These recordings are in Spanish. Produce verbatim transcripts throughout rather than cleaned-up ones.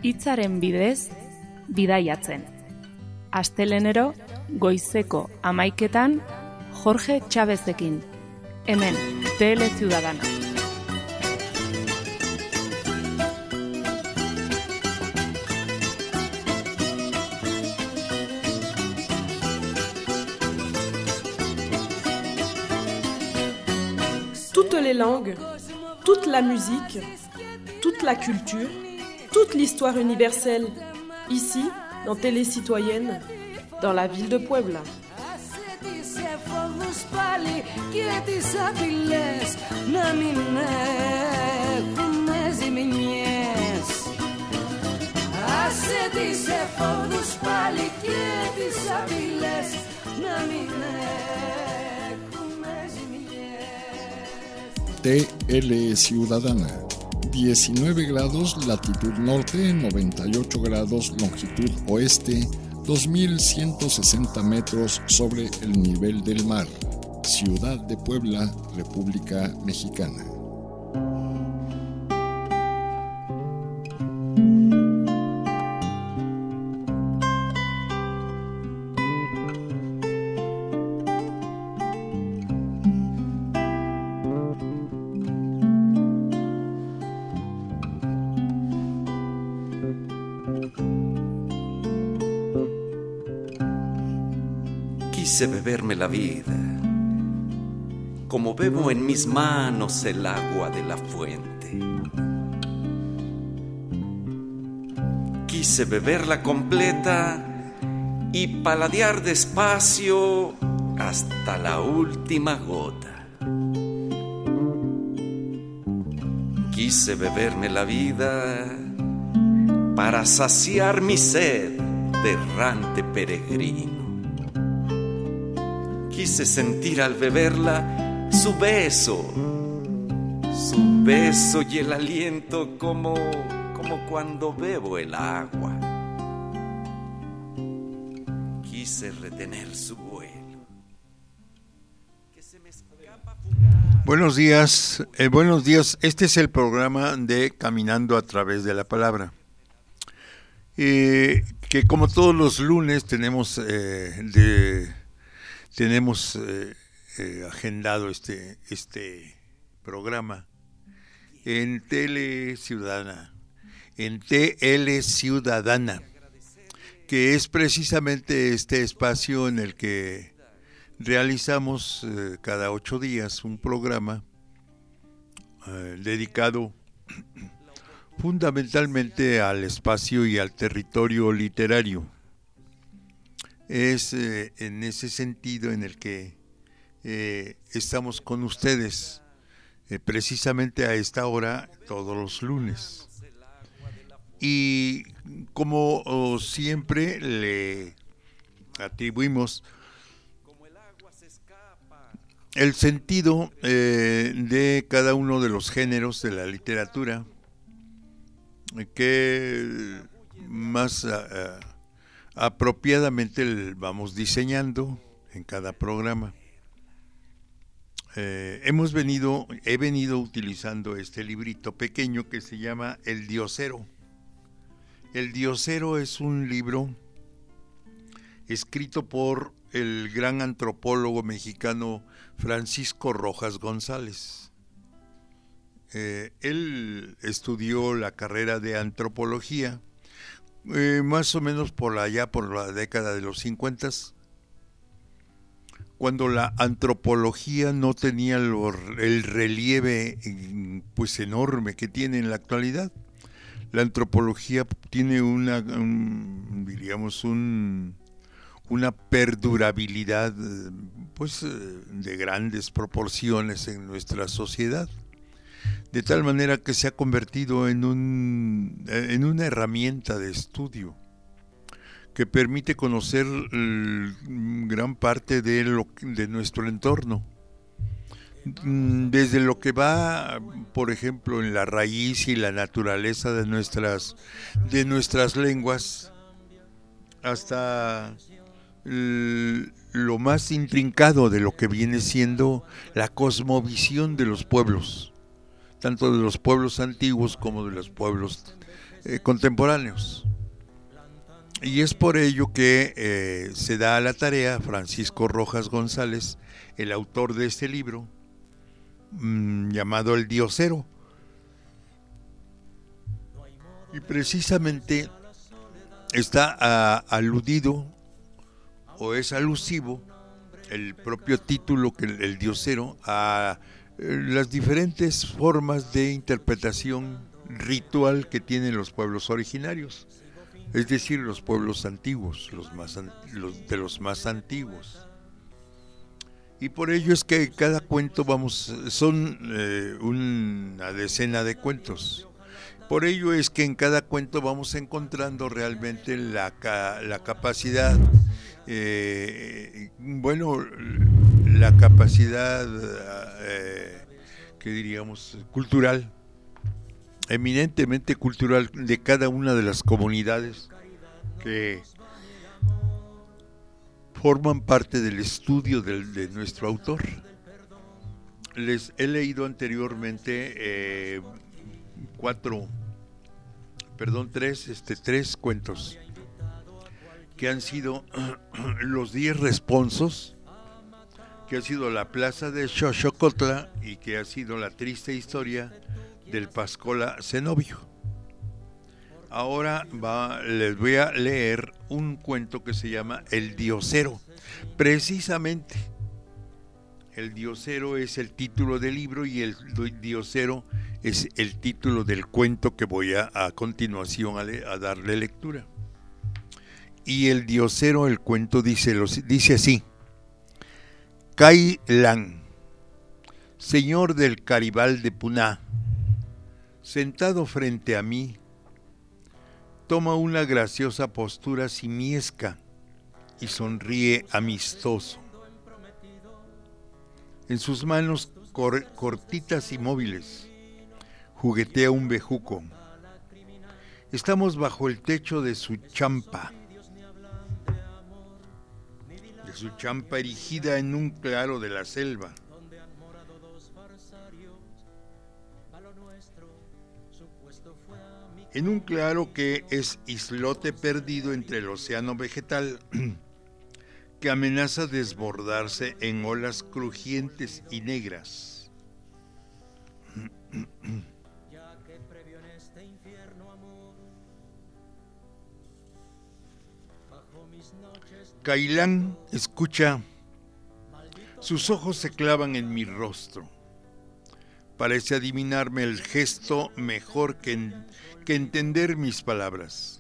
hitzaren bidez bidaiatzen. Astelenero goizeko hamaiketan Jorge Chávezekin, hemen Tele Ciudadana. Toutes les langues, toute la musique, toute la culture, toute l'histoire universelle, ici, dans Télé Citoyenne, dans la ville de Puebla. T L Ciudadana, diecinueve grados latitud norte, noventa y ocho grados longitud oeste, dos mil ciento sesenta metros sobre el nivel del mar. Ciudad de Puebla, República Mexicana. Quise beberme la vida, como bebo en mis manos el agua de la fuente. Quise beberla completa y paladear despacio hasta la última gota. Quise beberme la vida para saciar mi sed de errante peregrino. Quise sentir al beberla su beso, su beso y el aliento como, como cuando bebo el agua. Quise retener su vuelo, que se me escapa fugaz. Buenos días, eh, buenos días. Este es el programa de Caminando a través de la palabra. Eh, que como todos los lunes tenemos eh, de tenemos eh, eh, agendado este este programa en Tele Ciudadana, en T L Ciudadana, que es precisamente este espacio en el que realizamos eh, cada ocho días un programa eh, dedicado fundamentalmente al espacio y al territorio literario. Es eh, en ese sentido en el que eh, estamos con ustedes eh, precisamente a esta hora todos los lunes. Y como oh, siempre le atribuimos el sentido eh, de cada uno de los géneros de la literatura que más uh, apropiadamente vamos diseñando en cada programa. Eh, hemos venido, he venido utilizando este librito pequeño que se llama El Diosero. El Diosero es un libro escrito por el gran antropólogo mexicano Francisco Rojas González. Eh, él estudió la carrera de antropología eh, más o menos por allá por la década de los cincuenta, cuando la antropología no tenía lo, el relieve pues enorme que tiene en la actualidad. La antropología tiene una, un, diríamos, un, una perdurabilidad pues de grandes proporciones en nuestra sociedad. De tal manera que se ha convertido en, un, en una herramienta de estudio que permite conocer el, gran parte de, lo, de nuestro entorno. Desde lo que va, por ejemplo, en la raíz y la naturaleza de nuestras, de nuestras lenguas, hasta el, lo más intrincado de lo que viene siendo la cosmovisión de los pueblos, tanto de los pueblos antiguos como de los pueblos eh, contemporáneos. Y es por ello que eh, se da a la tarea Francisco Rojas González, el autor de este libro, mmm, llamado El Diosero. Y precisamente está a, aludido o es alusivo el propio título, que el, el Diosero, a eh, las diferentes formas de interpretación ritual que tienen los pueblos originarios, es decir, los pueblos antiguos, los más los de los más antiguos. Y por ello es que cada cuento, vamos, son eh, una decena de cuentos. Por ello es que en cada cuento vamos encontrando realmente la, la capacidad, eh, bueno, la capacidad, eh, que diríamos, cultural, eminentemente cultural de cada una de las comunidades que forman parte del estudio del, de nuestro autor. Les he leído anteriormente eh, cuatro, perdón, tres, este, tres cuentos que han sido los diez responsos, que ha sido la plaza de Xochocotla y que ha sido la triste historia del Pascola Zenobio. Ahora va, les voy a leer un cuento que se llama El Diosero. Precisamente, El Diosero es el título del libro y el Diosero es el título del cuento que voy a, a continuación a, le, a darle lectura. Y El Diosero, el cuento dice, los, dice así: Cai Lan, señor del Caribal de Puná, sentado frente a mí, toma una graciosa postura simiesca y sonríe amistoso. En sus manos cor- cortitas y móviles juguetea un bejuco. Estamos bajo el techo de su champa, de su champa erigida en un claro de la selva. En un claro que es islote perdido entre el océano vegetal que amenaza desbordarse en olas crujientes y negras. Cailán escucha, sus ojos se clavan en mi rostro. Parece adivinarme el gesto mejor que, en, que entender mis palabras.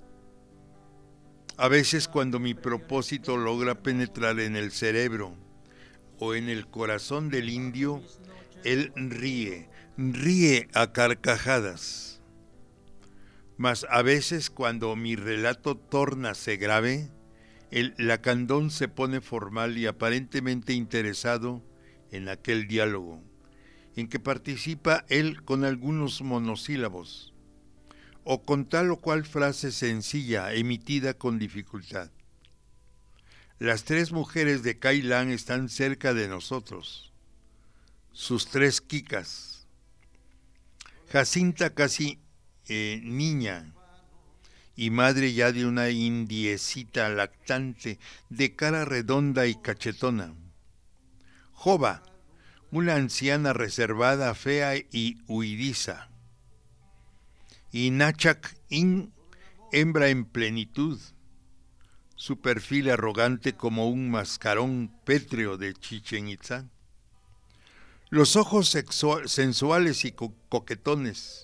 A veces, cuando mi propósito logra penetrar en el cerebro o en el corazón del indio, él ríe, ríe a carcajadas. Mas a veces, cuando mi relato tórnase grave, el lacandón se pone formal y aparentemente interesado en aquel diálogo, en que participa él con algunos monosílabos, o con tal o cual frase sencilla emitida con dificultad. Las tres mujeres de Cailán están cerca de nosotros, sus tres quicas. Jacinta casi eh, niña y madre ya de una indiecita lactante de cara redonda y cachetona. Jova, una anciana reservada, fea y huidiza. Y Nachak In, hembra en plenitud, su perfil arrogante como un mascarón pétreo de Chichén Itzá. Los ojos sexual, sensuales y co- coquetones,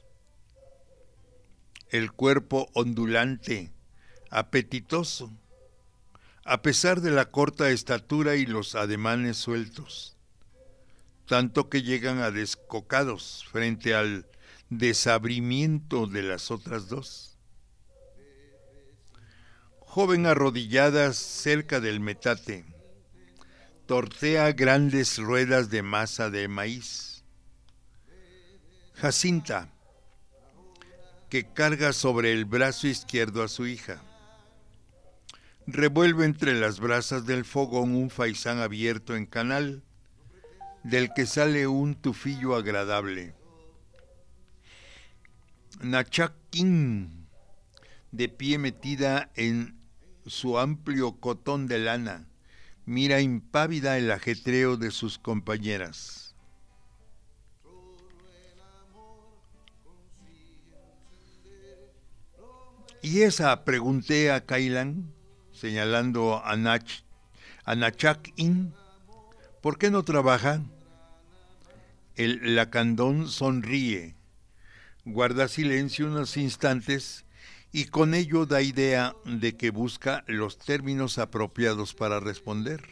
el cuerpo ondulante, apetitoso, a pesar de la corta estatura y los ademanes sueltos, tanto que llegan a descocados frente al desabrimiento de las otras dos. Joven arrodillada cerca del metate, tortea grandes ruedas de masa de maíz. Jacinta, que carga sobre el brazo izquierdo a su hija, revuelve entre las brasas del fogón un faisán abierto en canal, del que sale un tufillo agradable. Nachaquín, de pie metida en su amplio cotón de lana, mira impávida el ajetreo de sus compañeras. ¿Y esa?, pregunté a Kailan, señalando a, Nach, a Nachaquín. ¿Por qué no trabaja? El lacandón sonríe, guarda silencio unos instantes y con ello da idea de que busca los términos apropiados para responder.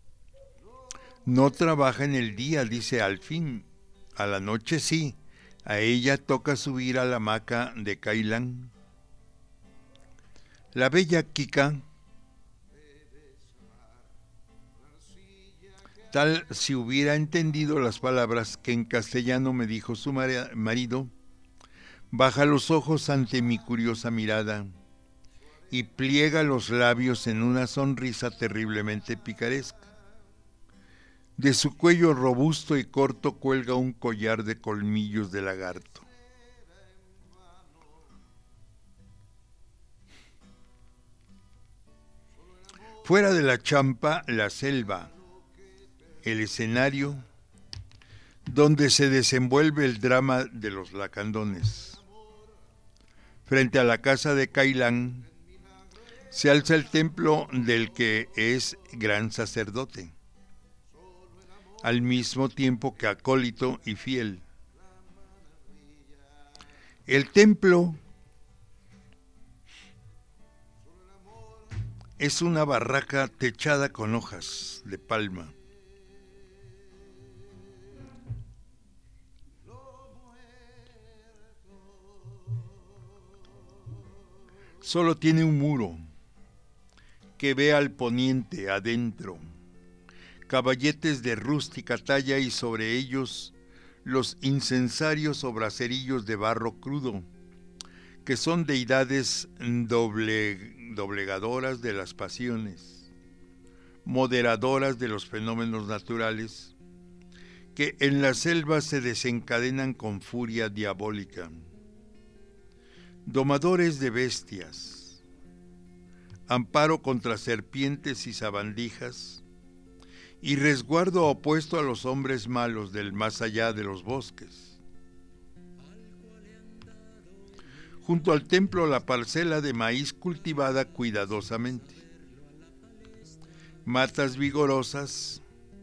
No trabaja en el día, dice al fin. A la noche sí, a ella toca subir a la hamaca de Kailan. La bella Kika, tal si hubiera entendido las palabras que en castellano me dijo su marido, baja los ojos ante mi curiosa mirada y pliega los labios en una sonrisa terriblemente picaresca. De su cuello robusto y corto cuelga un collar de colmillos de lagarto. Fuera de la champa, la selva, el escenario donde se desenvuelve el drama de los lacandones. Frente a la casa de Kailan se alza el templo del que es gran sacerdote, al mismo tiempo que acólito y fiel. El templo es una barraca techada con hojas de palma. Solo tiene un muro que ve al poniente adentro, caballetes de rústica talla y sobre ellos los incensarios o braserillos de barro crudo, que son deidades doble, doblegadoras de las pasiones, moderadoras de los fenómenos naturales, que en la selva se desencadenan con furia diabólica. Domadores de bestias, amparo contra serpientes y sabandijas, y resguardo opuesto a los hombres malos del más allá de los bosques. Junto al templo la parcela de maíz cultivada cuidadosamente. Matas vigorosas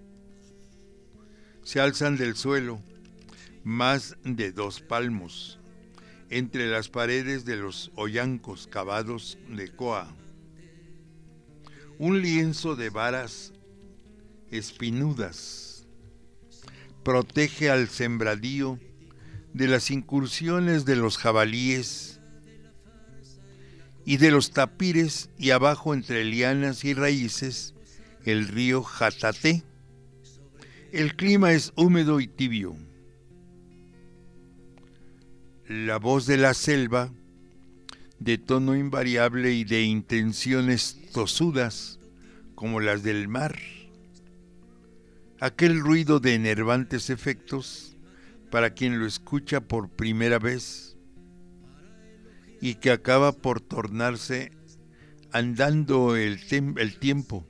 se alzan del suelo, más de dos palmos, entre las paredes de los hoyancos cavados de coa. Un lienzo de varas espinudas protege al sembradío de las incursiones de los jabalíes y de los tapires, y abajo entre lianas y raíces el río Jataté. El clima es húmedo y tibio. La voz de la selva, de tono invariable y de intenciones tosudas como las del mar, aquel ruido de enervantes efectos para quien lo escucha por primera vez y que acaba por tornarse andando el, tem- el tiempo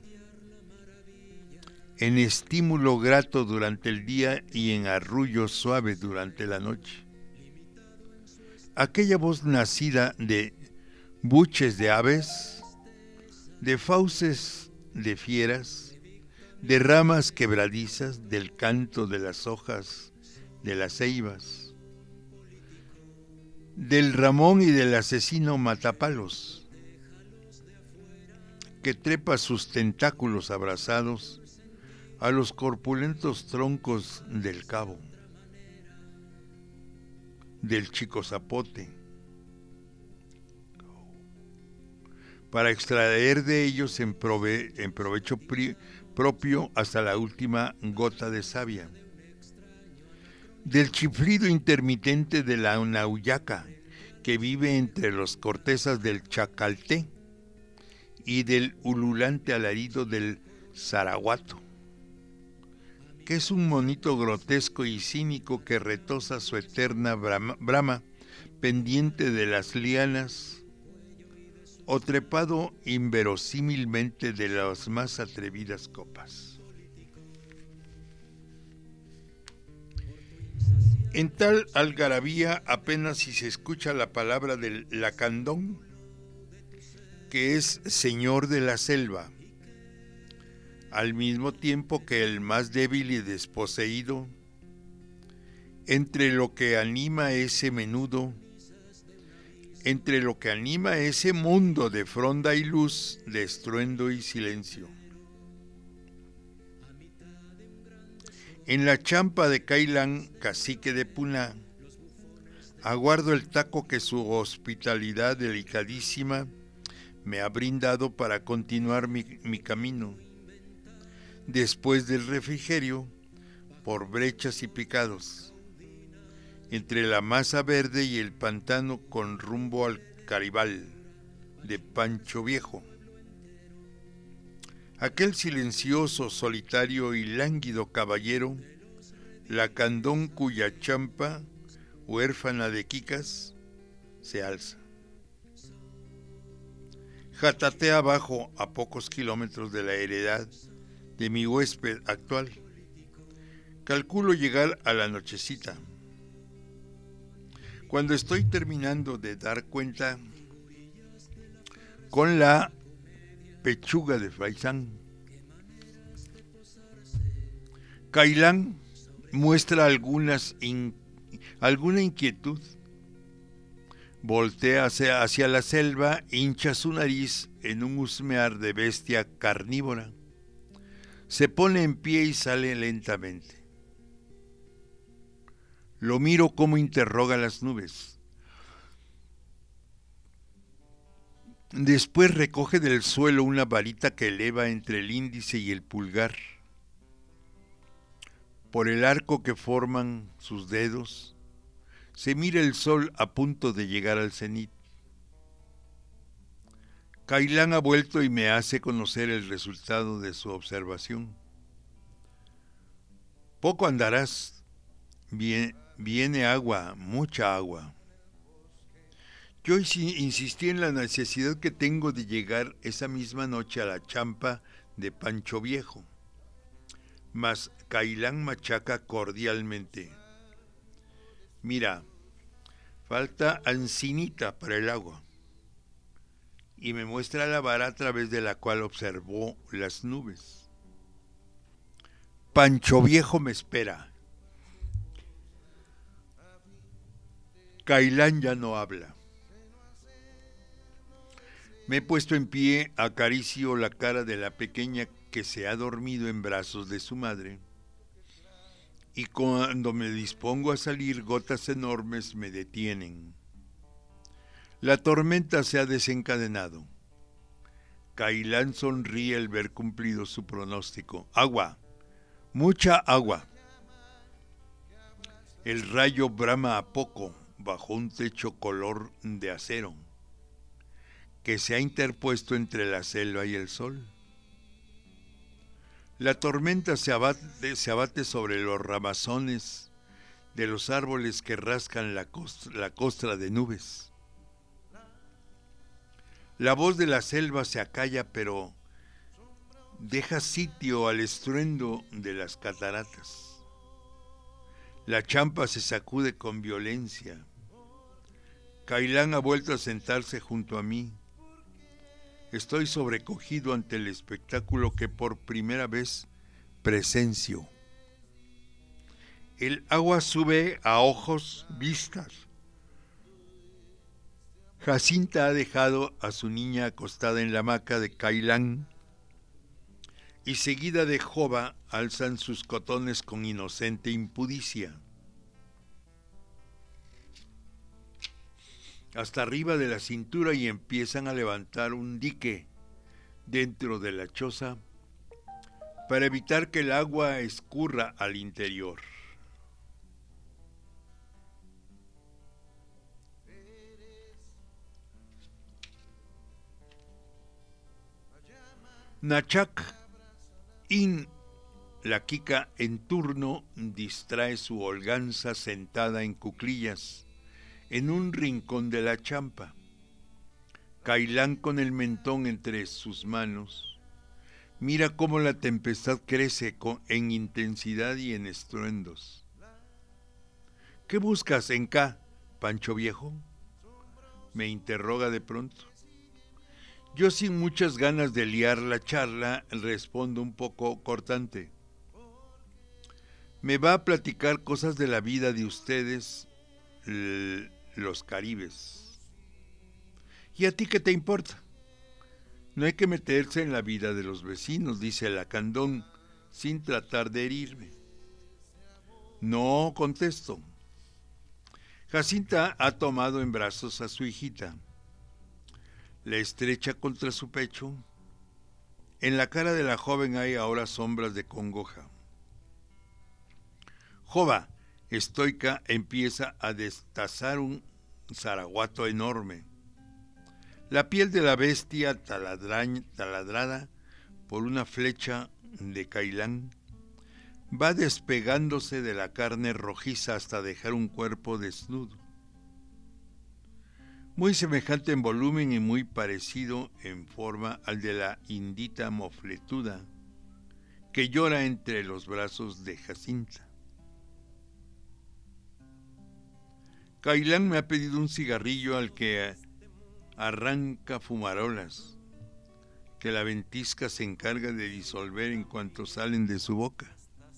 en estímulo grato durante el día y en arrullo suave durante la noche. Aquella voz nacida de buches de aves, de fauces de fieras, de ramas quebradizas, del canto de las hojas de las ceibas, del ramón y del asesino matapalos, que trepa sus tentáculos abrazados a los corpulentos troncos del cabo, del chico zapote, para extraer de ellos en, prove- en provecho pri- propio hasta la última gota de savia, del chiflido intermitente de la nauyaca que vive entre las cortezas del chacalté y del ululante alarido del zaraguato, que es un monito grotesco y cínico que retoza su eterna brama, brama pendiente de las lianas o trepado inverosímilmente de las más atrevidas copas. En tal algarabía apenas si se escucha la palabra del lacandón, que es señor de la selva, al mismo tiempo que el más débil y desposeído, entre lo que anima ese menudo, entre lo que anima ese mundo de fronda y luz, de estruendo y silencio. En la champa de Cailán, cacique de Puná, aguardo el taco que su hospitalidad delicadísima me ha brindado para continuar mi, mi camino, después del refrigerio, por brechas y picados, entre la masa verde y el pantano con rumbo al Caribal de Pancho Viejo. Aquel silencioso, solitario y lánguido caballero, lacandón cuya champa, huérfana de quicas, se alza. Jatatea abajo a pocos kilómetros de la heredad de mi huésped actual. Calculo llegar a la nochecita. Cuando estoy terminando de dar cuenta con la pechuga de faisán, Cailán muestra algunas in, alguna inquietud. Voltea hacia, hacia la selva, hincha su nariz en un husmear de bestia carnívora. Se pone en pie y sale lentamente. Lo miro como interroga las nubes. Después recoge del suelo una varita que eleva entre el índice y el pulgar. Por el arco que forman sus dedos, se mira el sol a punto de llegar al cenit. Cailán ha vuelto y me hace conocer el resultado de su observación. Poco andarás, viene, viene agua, mucha agua. Yo insistí en la necesidad que tengo de llegar esa misma noche a la champa de Pancho Viejo, mas Cailán machaca cordialmente. Mira, falta ancinita para el agua. Y me muestra la vara a través de la cual observó las nubes. Pancho Viejo me espera. Cailán ya no habla. Me he puesto en pie, acaricio la cara de la pequeña que se ha dormido en brazos de su madre, y cuando me dispongo a salir, gotas enormes me detienen. La tormenta se ha desencadenado. Cailán sonríe al ver cumplido su pronóstico. Agua, mucha agua. El rayo brama a poco bajo un techo color de acero que se ha interpuesto entre la selva y el sol. La tormenta se abate, se abate sobre los ramazones de los árboles que rascan la costra, la costra de nubes. La voz de la selva se acalla, pero deja sitio al estruendo de las cataratas. La champa se sacude con violencia. Cailán ha vuelto a sentarse junto a mí. Estoy sobrecogido ante el espectáculo que por primera vez presencio. El agua sube a ojos vistas. Jacinta ha dejado a su niña acostada en la hamaca de Cailán y seguida de Jova alzan sus cotones con inocente impudicia. Hasta arriba de la cintura y empiezan a levantar un dique dentro de la choza para evitar que el agua escurra al interior. Nachak In, la Kika en turno, distrae su holganza sentada en cuclillas En un rincón de la champa, Cailán con el mentón entre sus manos, mira cómo la tempestad crece con, en intensidad y en estruendos. ¿Qué buscas en K, Pancho Viejo?, me interroga de pronto. Yo, sin muchas ganas de liar la charla, respondo un poco cortante. Me va a platicar cosas de la vida de ustedes, los caribes. ¿Y a ti qué te importa? No hay que meterse en la vida de los vecinos, dice Lacandón, sin tratar de herirme. No, contesto. Jacinta ha tomado en brazos a su hijita. La estrecha contra su pecho. En la cara de la joven hay ahora sombras de congoja. Jova, estoica, empieza a destazar un zaraguato enorme. La piel de la bestia taladrada por una flecha de Cailán va despegándose de la carne rojiza hasta dejar un cuerpo desnudo. Muy semejante en volumen y muy parecido en forma al de la indita mofletuda que llora entre los brazos de Jacinta. Cailán me ha pedido un cigarrillo al que arranca fumarolas, que la ventisca se encarga de disolver en cuanto salen de su boca.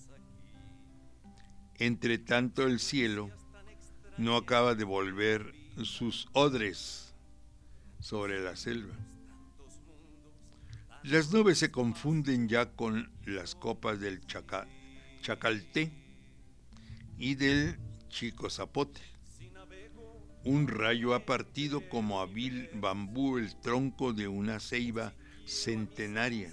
Entre tanto el cielo no acaba de volver sus odres sobre la selva. Las nubes se confunden ya con las copas del chaca, Chacalté y del Chico Zapote. Un rayo ha partido como hábil bambú el tronco de una ceiba centenaria.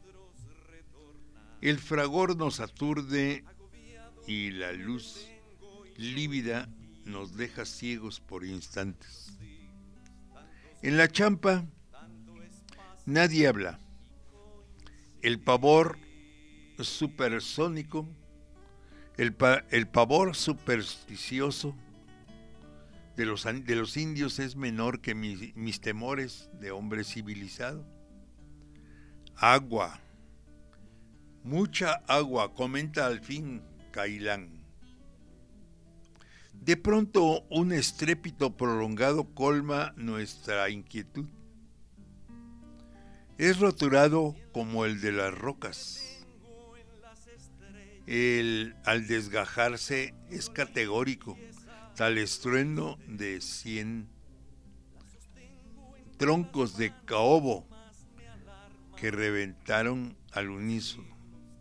El fragor nos aturde y la luz lívida nos deja ciegos por instantes. En la champa nadie habla. El pavor supersónico, el, pa, el pavor supersticioso de los, de los indios es menor que mis, mis temores de hombre civilizado. Agua, mucha agua, comenta al fin Cailán. De pronto un estrépito prolongado colma nuestra inquietud. Es roturado como el de las rocas. El, al desgajarse es categórico, tal estruendo de cien troncos de caobo que reventaron al unísono.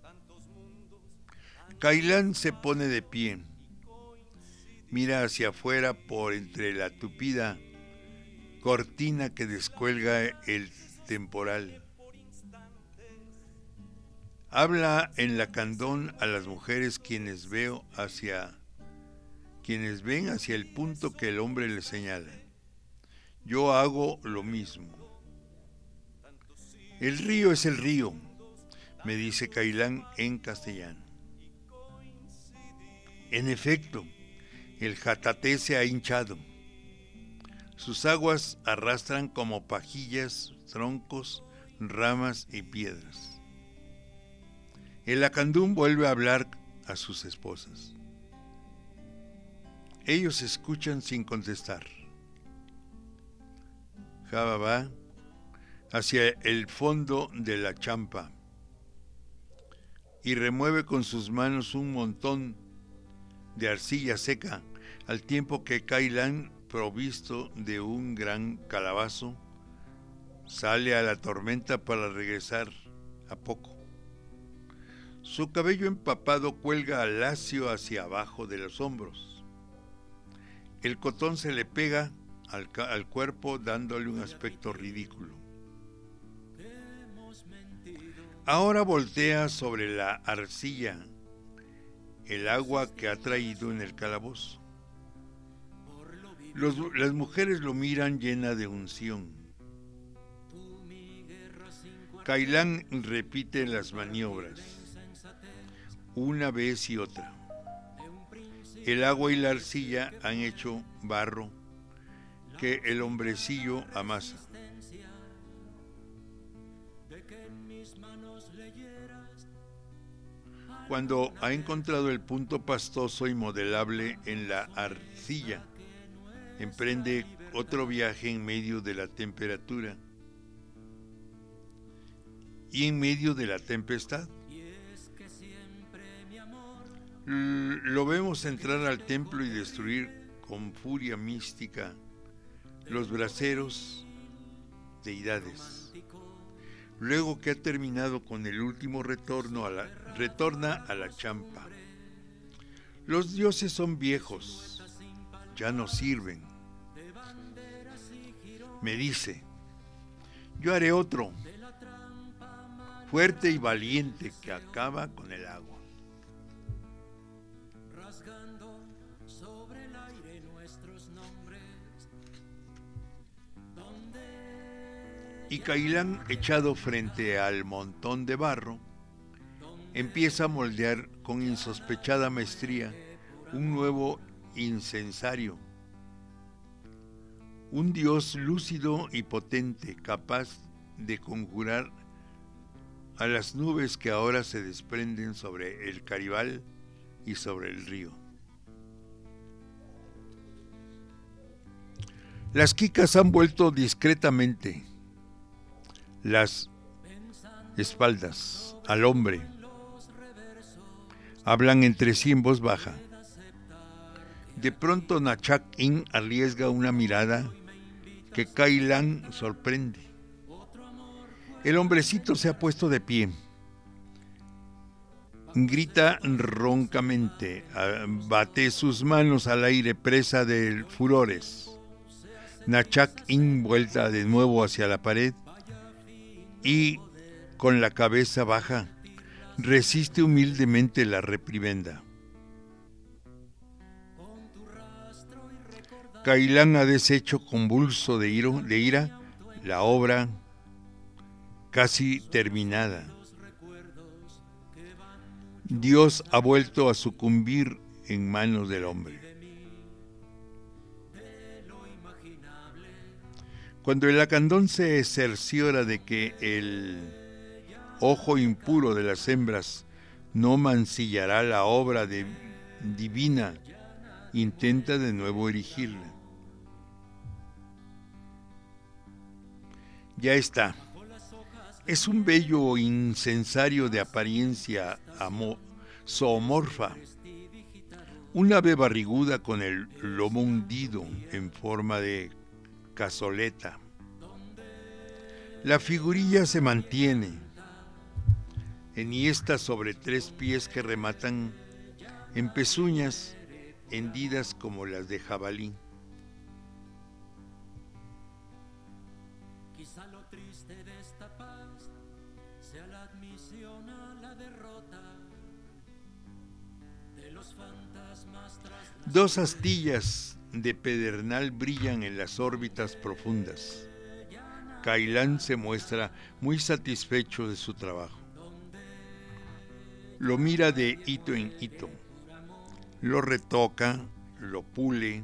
Cailán se pone de pie, mira hacia afuera por entre la tupida cortina que descuelga el temporal. Habla en Lacandón a las mujeres quienes veo hacia quienes ven hacia el punto que el hombre le señala. Yo hago lo mismo. El río es el río, me dice Cailán en castellano. En efecto, el Jataté se ha hinchado. Sus aguas arrastran como pajillas, troncos, ramas y piedras. El Lacandún vuelve a hablar a sus esposas. Ellos escuchan sin contestar. Java va hacia el fondo de la champa y remueve con sus manos un montón de arcilla seca, al tiempo que Cailán, provisto de un gran calabazo, sale a la tormenta para regresar a poco. Su cabello empapado cuelga lacio hacia abajo de los hombros. El cotón se le pega al, al cuerpo dándole un aspecto ridículo. Ahora voltea sobre la arcilla el agua que ha traído en el calabozo. Los, las mujeres lo miran llena de unción. Cailán repite las maniobras, una vez y otra. El agua y la arcilla han hecho barro que el hombrecillo amasa. Cuando ha encontrado el punto pastoso y modelable en la arcilla, emprende otro viaje en medio de la temperatura y en medio de la tempestad. L- lo vemos entrar al templo y destruir con furia mística los braseros deidades. Luego que ha terminado con el último retorno a la, retorna a la champa. Los dioses son viejos, ya no sirven. Me dice, yo haré otro, fuerte y valiente, que acaba con el agua. Y Cailán, echado frente al montón de barro, empieza a moldear con insospechada maestría un nuevo incensario, un dios lúcido y potente, capaz de conjurar a las nubes que ahora se desprenden sobre el Caribal y sobre el río. Las quicas han vuelto discretamente las espaldas al hombre. Hablan entre sí en voz baja. De pronto Nachak-In arriesga una mirada que Cailán sorprende. El hombrecito se ha puesto de pie. Grita roncamente, bate sus manos al aire, presa de furores. Nachak-In vuelta de nuevo hacia la pared y, con la cabeza baja, resiste humildemente la reprimenda. Cailán ha deshecho convulso de, iro, de ira la obra casi terminada. Dios ha vuelto a sucumbir en manos del hombre. Cuando el lacandón se cerciora de que el ojo impuro de las hembras no mancillará la obra de, divina, intenta de nuevo erigirla. Ya está. Es un bello incensario de apariencia amo, zoomorfa, un ave barriguda con el lomo hundido en forma de cazoleta. La figurilla se mantiene, enhiesta sobre tres pies que rematan en pezuñas hendidas como las de jabalí. Quizá lo triste de esta paz sea la admisión a la derrota de los fantasmas tras las... Dos astillas de pedernal brillan en las órbitas profundas. Cailán se muestra muy satisfecho de su trabajo. Lo mira de hito en hito, lo retoca, lo pule,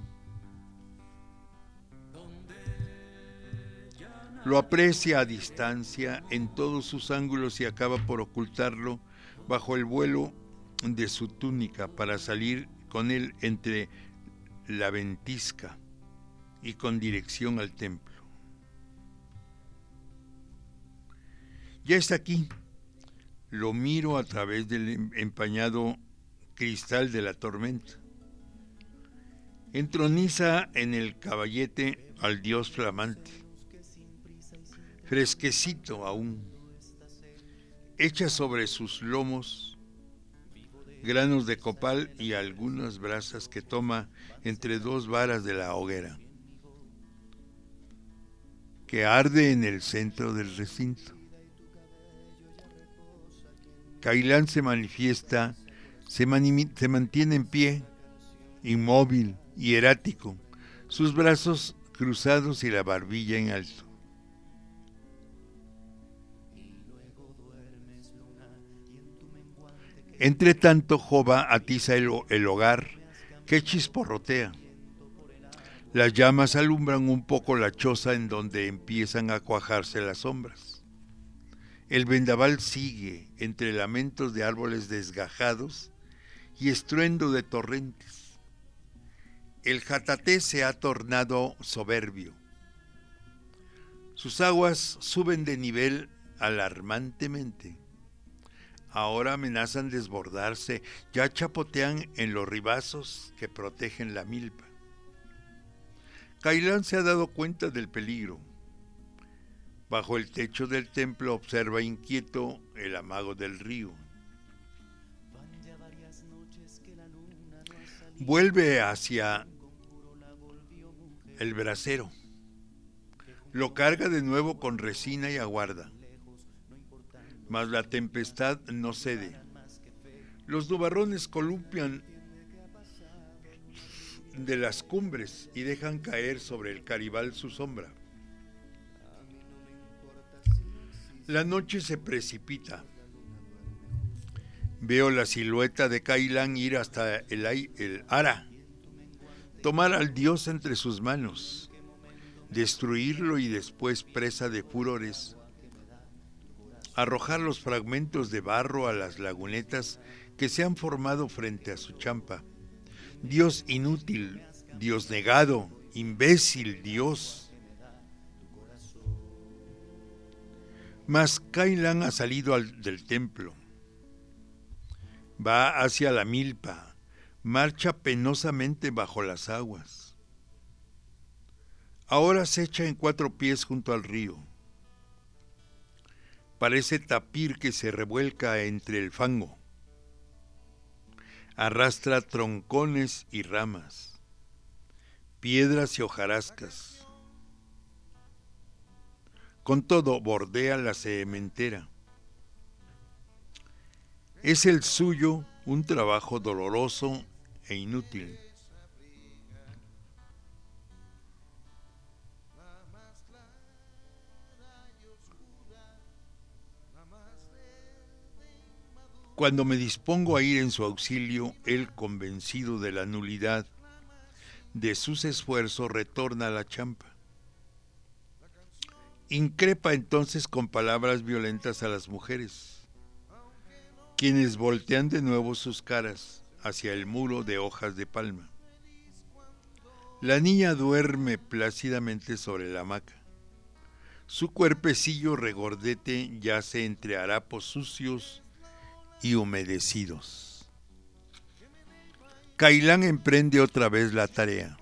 lo aprecia a distancia en todos sus ángulos y acaba por ocultarlo bajo el vuelo de su túnica para salir con él entre la ventisca y con dirección al templo. Ya está aquí. Lo miro a través del empañado cristal de la tormenta. Entroniza en el caballete al dios flamante, fresquecito aún. Echa sobre sus lomos granos de copal y algunas brasas que toma entre dos varas de la hoguera, que arde en el centro del recinto. Cailán se manifiesta, se, mani- se mantiene en pie, inmóvil y erático, sus brazos cruzados y la barbilla en alto. Entre tanto, Jova atiza el, el hogar que chisporrotea. Las llamas alumbran un poco la choza en donde empiezan a cuajarse las sombras. El vendaval sigue entre lamentos de árboles desgajados y estruendo de torrentes. El Jataté se ha tornado soberbio. Sus aguas suben de nivel alarmantemente. Ahora amenazan desbordarse, ya chapotean en los ribazos que protegen la milpa. Cailán se ha dado cuenta del peligro. Bajo el techo del templo observa inquieto el amago del río. Vuelve hacia el brasero. Lo carga de nuevo con resina y aguarda. Mas la tempestad no cede. Los nubarrones columpian de las cumbres y dejan caer sobre el caribal su sombra. La noche se precipita. Veo la silueta de Cailán ir hasta el, el Ara, tomar al dios entre sus manos, destruirlo y después, presa de furores, arrojar los fragmentos de barro a las lagunetas que se han formado frente a su champa. Dios inútil, Dios negado, imbécil Dios. Mas Cailán ha salido al, del templo. Va hacia la milpa, marcha penosamente bajo las aguas. Ahora se echa en cuatro pies junto al río. Parece tapir que se revuelca entre el fango. Arrastra troncones y ramas, piedras y hojarascas. Con todo, bordea la sementera. Es el suyo un trabajo doloroso e inútil. Cuando me dispongo a ir en su auxilio, él, convencido de la nulidad de sus esfuerzos, retorna a la champa. Increpa entonces con palabras violentas a las mujeres, quienes voltean de nuevo sus caras hacia el muro de hojas de palma. La niña duerme plácidamente sobre la hamaca. Su cuerpecillo regordete yace entre harapos sucios y humedecidos. Cailán emprende otra vez la tarea.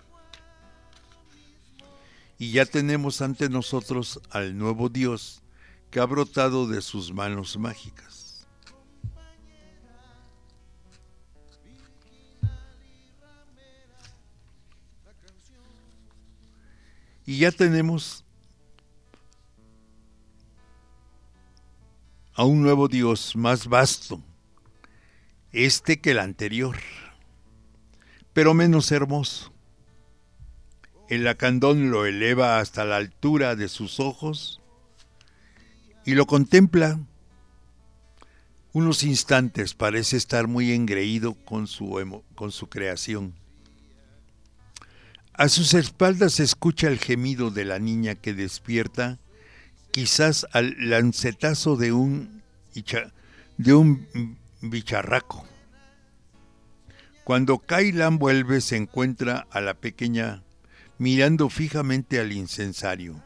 Y ya tenemos ante nosotros al nuevo Dios que ha brotado de sus manos mágicas. Y ya tenemos a un nuevo Dios más vasto, este que el anterior, pero menos hermoso. El lacandón lo eleva hasta la altura de sus ojos y lo contempla unos instantes. Parece estar muy engreído con su, emo, con su creación. A sus espaldas se escucha el gemido de la niña que despierta, quizás al lancetazo de un, de un bicharraco. Cuando Cailán vuelve, se encuentra a la pequeña mirando fijamente al incensario.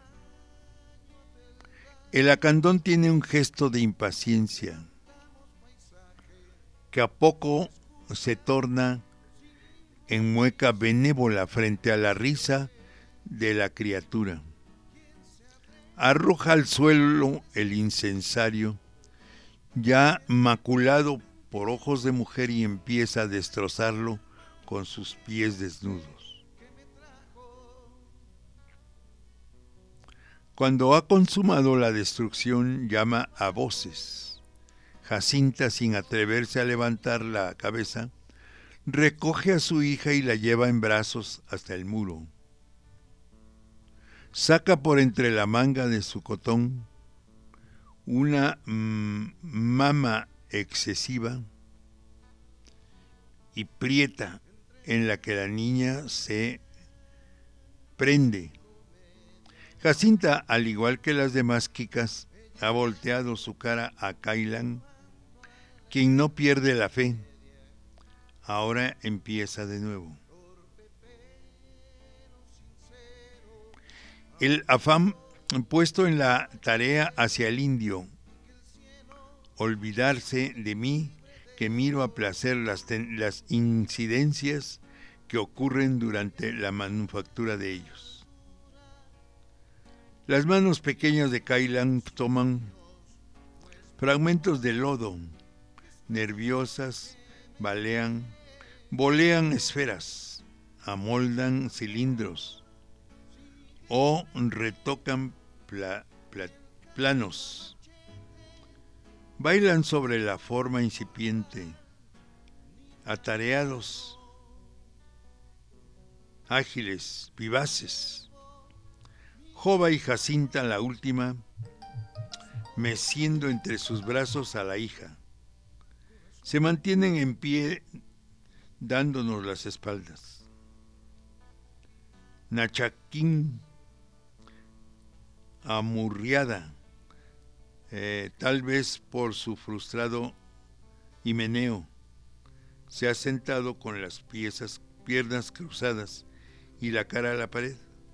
El lacandón tiene un gesto de impaciencia, que a poco se torna en mueca benévola frente a la risa de la criatura. Arroja al suelo el incensario, ya maculado por ojos de mujer, y empieza a destrozarlo con sus pies desnudos. Cuando ha consumado la destrucción, llama a voces. Jacinta, sin atreverse a levantar la cabeza, recoge a su hija y la lleva en brazos hasta el muro. Saca por entre la manga de su cotón una mm, mama excesiva y prieta en la que la niña se prende. Jacinta, al igual que las demás quicas, ha volteado su cara a Kailan, quien no pierde la fe. Ahora empieza de nuevo. El afán puesto en la tarea hacia el indio, olvidarse de mí, que miro a placer las, ten, las incidencias que ocurren durante la manufactura de ellos. Las manos pequeñas de Kailan toman fragmentos de lodo, nerviosas, balean, bolean esferas, amoldan cilindros o retocan pla, pla, planos. Bailan sobre la forma incipiente, atareados, ágiles, vivaces. Jova y Jacinta, la última, meciendo entre sus brazos a la hija. Se mantienen en pie, dándonos las espaldas. Nachaquín, amurriada, eh, tal vez por su frustrado himeneo, se ha sentado con las piezas, piernas cruzadas y la cara a la pared.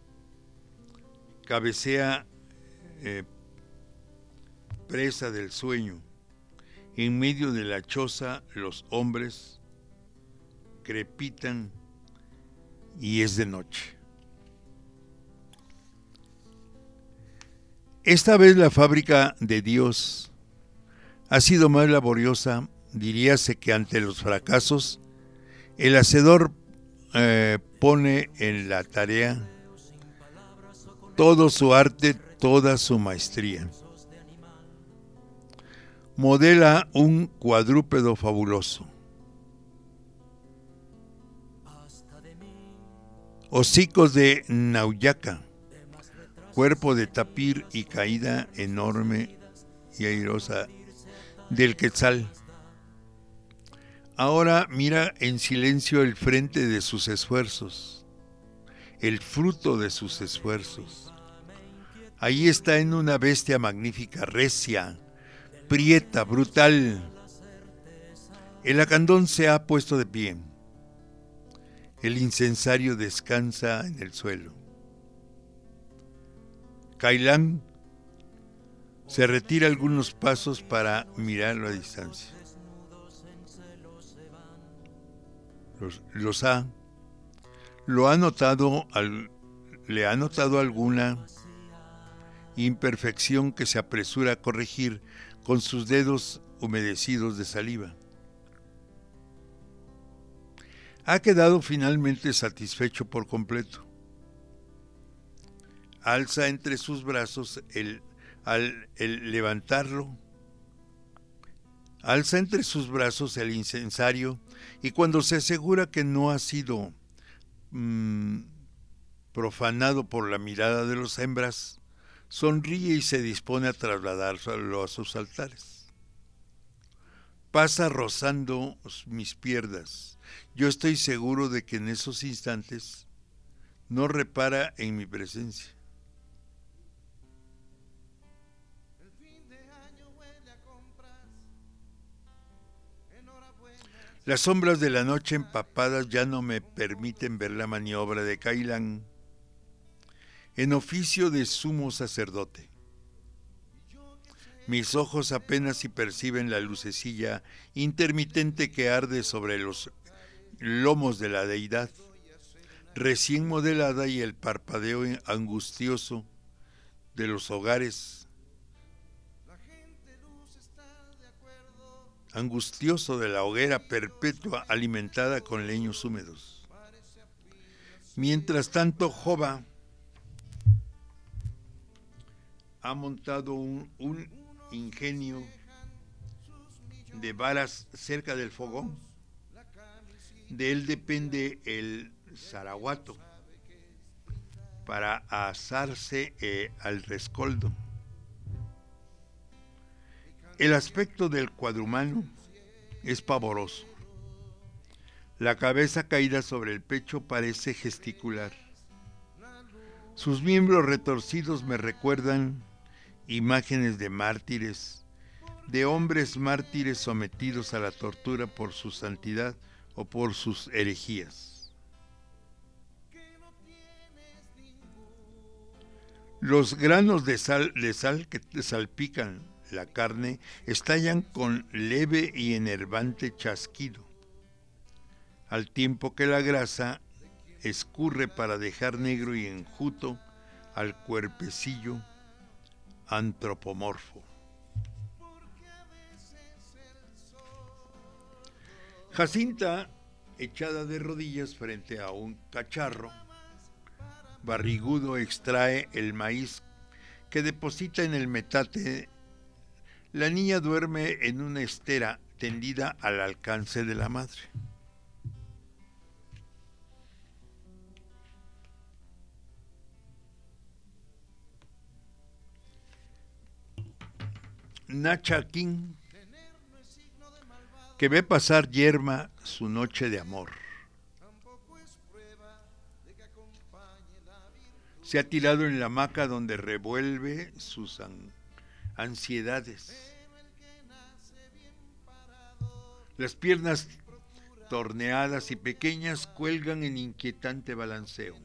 Cabecea eh, presa del sueño. En medio de la choza los hombres crepitan y es de noche. Esta vez la fábrica de Dios ha sido más laboriosa, diríase que ante los fracasos, el hacedor eh, pone en la tarea todo su arte, toda su maestría. Modela un cuadrúpedo fabuloso. Hocicos de Nauyaca, cuerpo de tapir y caída enorme y airosa del quetzal. Ahora mira en silencio el frente de sus esfuerzos, el fruto de sus esfuerzos. Ahí está en una bestia magnífica, recia, prieta, brutal. El lacandón se ha puesto de pie. El incensario descansa en el suelo. Kailan se retira algunos pasos para mirarlo a distancia. Los, los ha, lo ha notado, al, le ha notado alguna imperfección que se apresura a corregir con sus dedos humedecidos de saliva. Ha quedado finalmente satisfecho por completo. Alza entre sus brazos el, al el levantarlo, alza entre sus brazos el incensario y cuando se asegura que no ha sido mmm, profanado por la mirada de los hembras, sonríe y se dispone a trasladarlo a sus altares. Pasa rozando mis piernas. Yo estoy seguro de que en esos instantes no repara en mi presencia. Las sombras de la noche empapadas ya no me permiten ver la maniobra de Kailan en oficio de sumo sacerdote. Mis ojos apenas si perciben la lucecilla intermitente que arde sobre los lomos de la deidad, recién modelada, y el parpadeo angustioso de los hogares, angustioso de la hoguera perpetua alimentada con leños húmedos. Mientras tanto, Jova ha montado un, un ingenio de varas cerca del fogón. De él depende el zaraguato para asarse eh, al rescoldo. El aspecto del cuadrumano es pavoroso. La cabeza caída sobre el pecho parece gesticular. Sus miembros retorcidos me recuerdan imágenes de mártires, de hombres mártires sometidos a la tortura por su santidad o por sus herejías. Los granos de sal, de sal que salpican la carne estallan con leve y enervante chasquido, al tiempo que la grasa escurre para dejar negro y enjuto al cuerpecillo antropomorfo. Jacinta, echada de rodillas frente a un cacharro barrigudo, extrae el maíz que deposita en el metate. La niña duerme en una estera tendida al alcance de la madre. Nacha King, que ve pasar yerma su noche de amor. Se ha tirado en la hamaca donde revuelve sus an- ansiedades. Las piernas torneadas y pequeñas cuelgan en inquietante balanceo.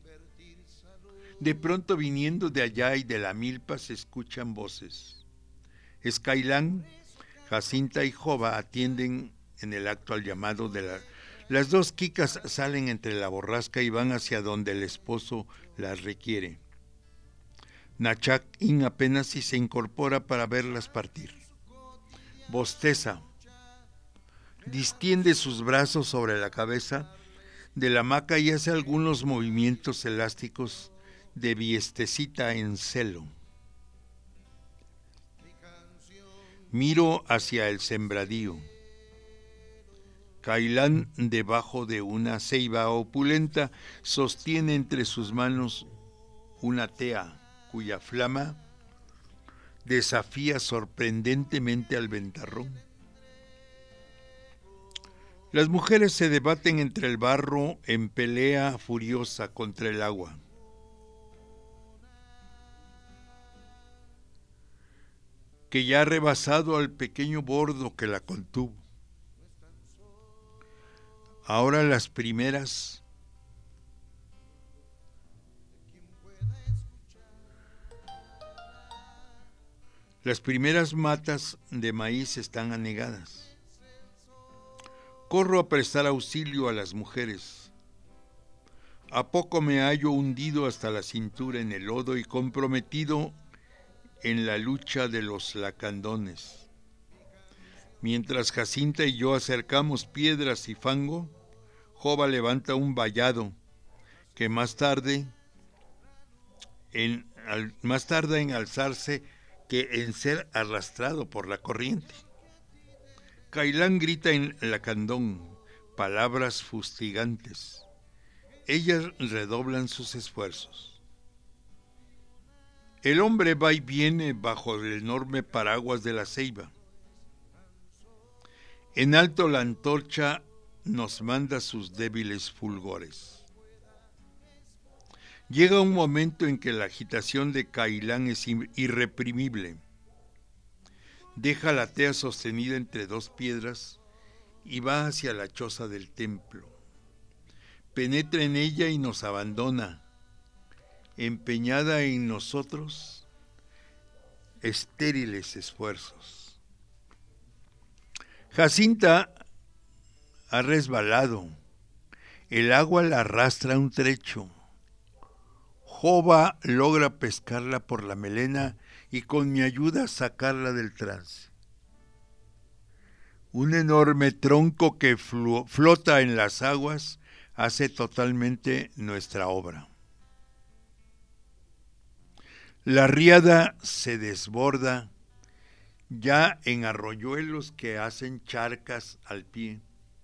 De pronto, viniendo de allá y de la milpa, se escuchan voces. Escailán, Jacinta y Jova atienden en el acto al llamado de la... Las dos quicas salen entre la borrasca y van hacia donde el esposo las requiere. Nachak-in apenas si se incorpora para verlas partir. Bosteza. Distiende sus brazos sobre la cabeza de la hamaca y hace algunos movimientos elásticos de viestecita en celo. Miro hacia el sembradío. Cailán, debajo de una ceiba opulenta, sostiene entre sus manos una tea cuya flama desafía sorprendentemente al ventarrón. Las mujeres se debaten entre el barro en pelea furiosa contra el agua. Que ya ha rebasado al pequeño bordo que la contuvo. Ahora las primeras las primeras matas de maíz están anegadas. Corro a prestar auxilio a las mujeres. A poco me hallo hundido hasta la cintura en el lodo y comprometido en la lucha de los lacandones. Mientras Jacinta y yo acercamos piedras y fango, Jova levanta un vallado que más tarde en, al, más tarda en alzarse que en ser arrastrado por la corriente. Cailán grita en lacandón palabras fustigantes. Ellas redoblan sus esfuerzos. El hombre va y viene bajo el enorme paraguas de la ceiba. En alto la antorcha nos manda sus débiles fulgores. Llega un momento en que la agitación de Cailán es irreprimible. Deja la tea sostenida entre dos piedras y va hacia la choza del templo. Penetra en ella y nos abandona, empeñada en nosotros estériles esfuerzos. Jacinta ha resbalado, el agua la arrastra un trecho. Jova logra pescarla por la melena y con mi ayuda sacarla del trance. Un enorme tronco que flota en las aguas hace totalmente nuestra obra. La riada se desborda ya en arroyuelos que hacen charcas al pie.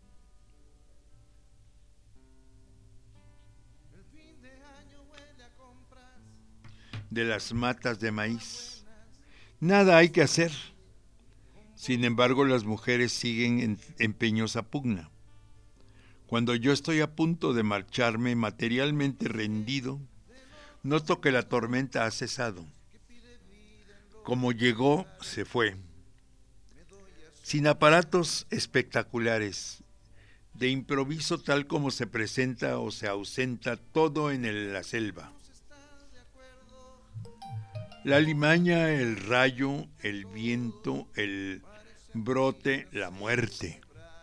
De las matas de maíz. Nada hay que hacer. Sin embargo, las mujeres siguen en empeñosa pugna. Cuando yo estoy a punto de marcharme materialmente rendido, Noto que la tormenta ha cesado. Como llegó, se fue. Sin aparatos espectaculares, de improviso tal como se presenta o se ausenta todo en el- la selva. La limaña, el rayo, el viento, el brote, la muerte.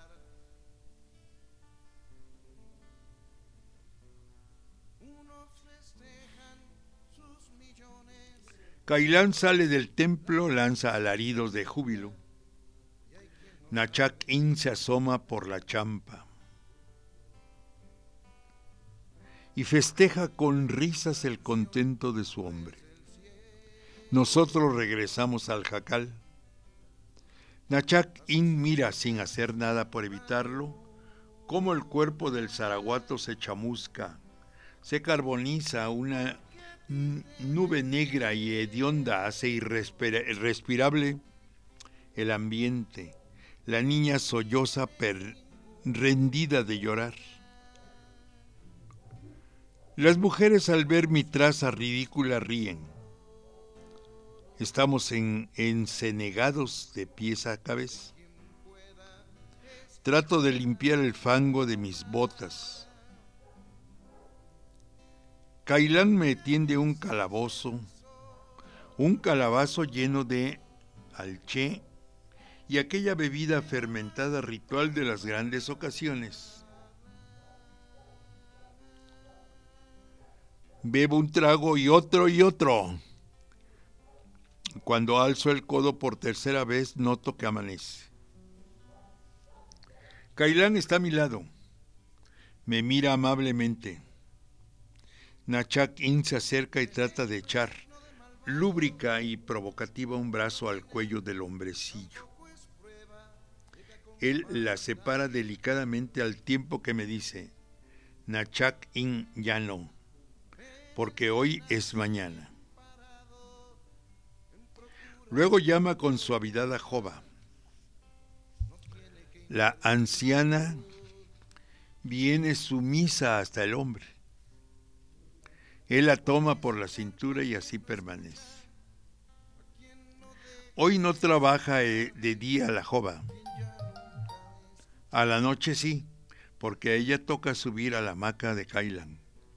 Cailán sale del templo, lanza alaridos de júbilo. Nachak In se asoma por la champa y festeja con risas el contento de su hombre. Nosotros regresamos al jacal. Nachak In mira sin hacer nada por evitarlo, cómo el cuerpo del zaraguato se chamusca, se carboniza, una nube negra y hedionda hace irrespirable el ambiente. La niña solloza per, rendida de llorar. Las mujeres al ver mi traza ridícula ríen. Estamos en, encenegados de pies a cabeza. Trato de limpiar el fango de mis botas. Cailán me tiende un calabozo, un calabazo lleno de alché y aquella bebida fermentada ritual de las grandes ocasiones. Bebo un trago y otro y otro. Cuando alzo el codo por tercera vez, noto que amanece. Cailán está a mi lado. Me mira amablemente. Nachak In se acerca y trata de echar, lúbrica y provocativa, un brazo al cuello del hombrecillo. Él la separa delicadamente al tiempo que me dice, Nachak In ya no, porque hoy es mañana. Luego llama con suavidad a Jova. La anciana viene sumisa hasta el hombre. Él la toma por la cintura y así permanece. Hoy no trabaja de día la Jova. A la noche sí, porque a ella toca subir a la hamaca de Cailán.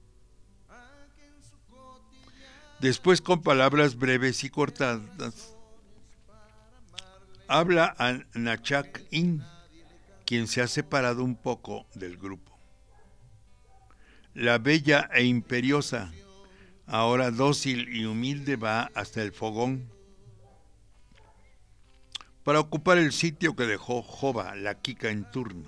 Después, con palabras breves y cortadas, habla a Nachak In, quien se ha separado un poco del grupo. La bella e imperiosa, ahora dócil y humilde, va hasta el fogón para ocupar el sitio que dejó Jova, la Kika, en turno.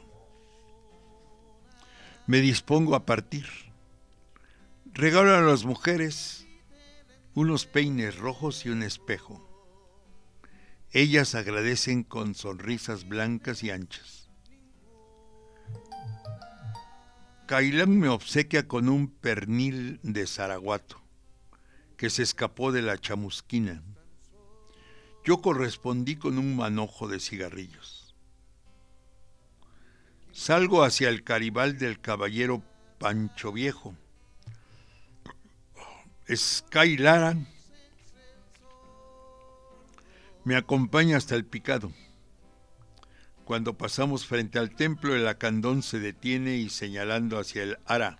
Me dispongo a partir. Regalo a las mujeres unos peines rojos y un espejo. Ellas agradecen con sonrisas blancas y anchas. Cailán me obsequia con un pernil de zaraguato que se escapó de la chamusquina. Yo correspondí con un manojo de cigarrillos. Salgo hacia el caribal del caballero Pancho Viejo. Sky Lara me acompaña hasta el picado. Cuando pasamos frente al templo, el lacandón se detiene y, señalando hacia el Ara,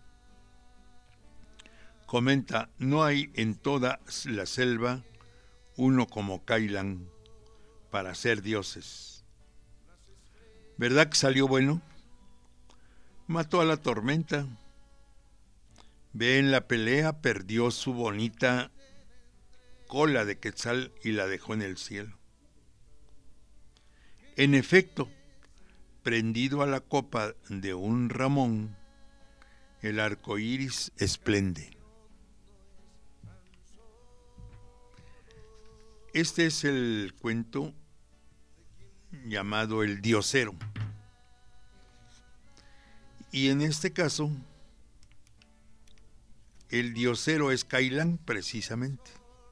comenta: no hay en toda la selva uno como Cailán para ser dioses. ¿Verdad que salió bueno? Mató a la tormenta. Ve, en la pelea perdió su bonita cola de quetzal y la dejó en el cielo. En efecto, prendido a la copa de un ramón, el arco iris esplende. Este es el cuento llamado El Diosero. Y en este caso, el diosero es Cailán, precisamente.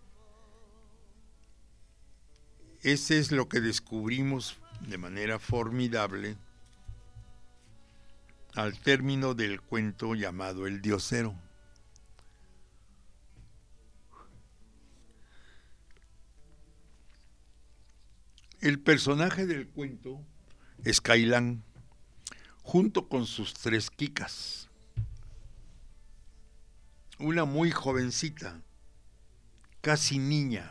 Ese es lo que descubrimos de manera formidable al término del cuento llamado El Diosero. El personaje del cuento es Cailán, junto con sus tres quicas. Una muy jovencita, casi niña,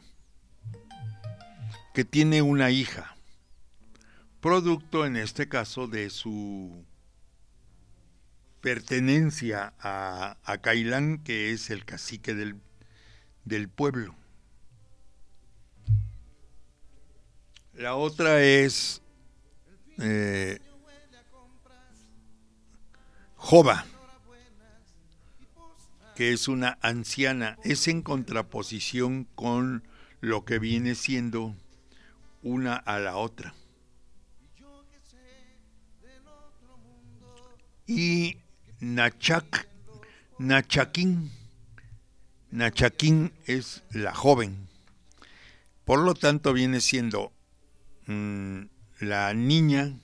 que tiene una hija, producto en este caso de su pertenencia a, a Cailán, que es el cacique del, del pueblo. La otra es eh, Jova, que es una anciana, es en contraposición con lo que viene siendo una a la otra. Y Nachak, Nachaquín, Nachaquín es la joven, por lo tanto viene siendo mmm, la niña,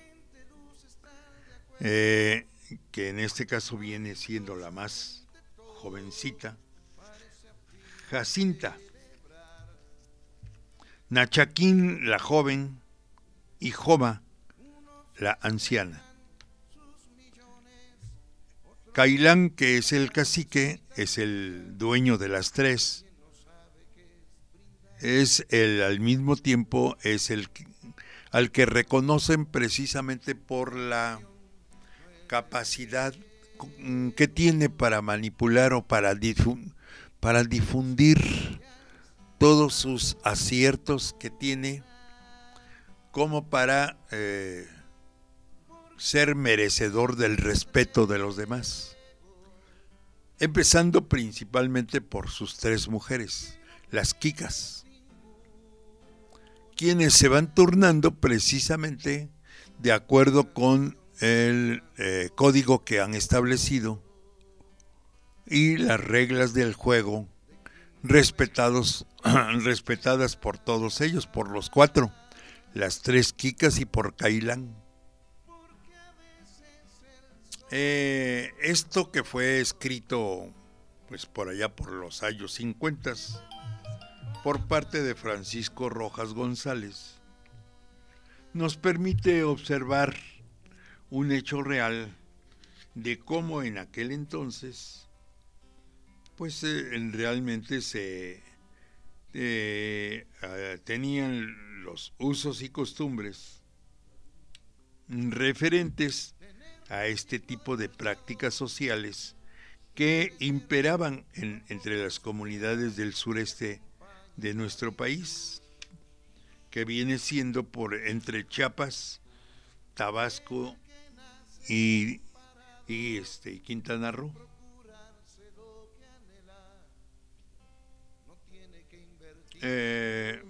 eh, que en este caso viene siendo la más jovencita, Jacinta, Nachaquín la joven y Jova la anciana. Cailán, que es el cacique, es el dueño de las tres, es el al mismo tiempo es el al que reconocen precisamente por la capacidad que tiene para manipular o para difundir, para difundir todos sus aciertos que tiene, como para eh, ser merecedor del respeto de los demás, empezando principalmente por sus tres mujeres, las quicas, quienes se van turnando precisamente de acuerdo con el eh, código que han establecido y las reglas del juego respetados, respetadas por todos ellos, por los cuatro, las tres quicas y por Cailán. Eh, esto que fue escrito pues por allá por los años cincuenta por parte de Francisco Rojas González nos permite observar un hecho real de cómo en aquel entonces pues eh, realmente se eh, eh, tenían los usos y costumbres referentes a este tipo de prácticas sociales que imperaban en, entre las comunidades del sureste de nuestro país, que viene siendo por entre Chiapas, Tabasco y, y este Quintana Roo. Eh,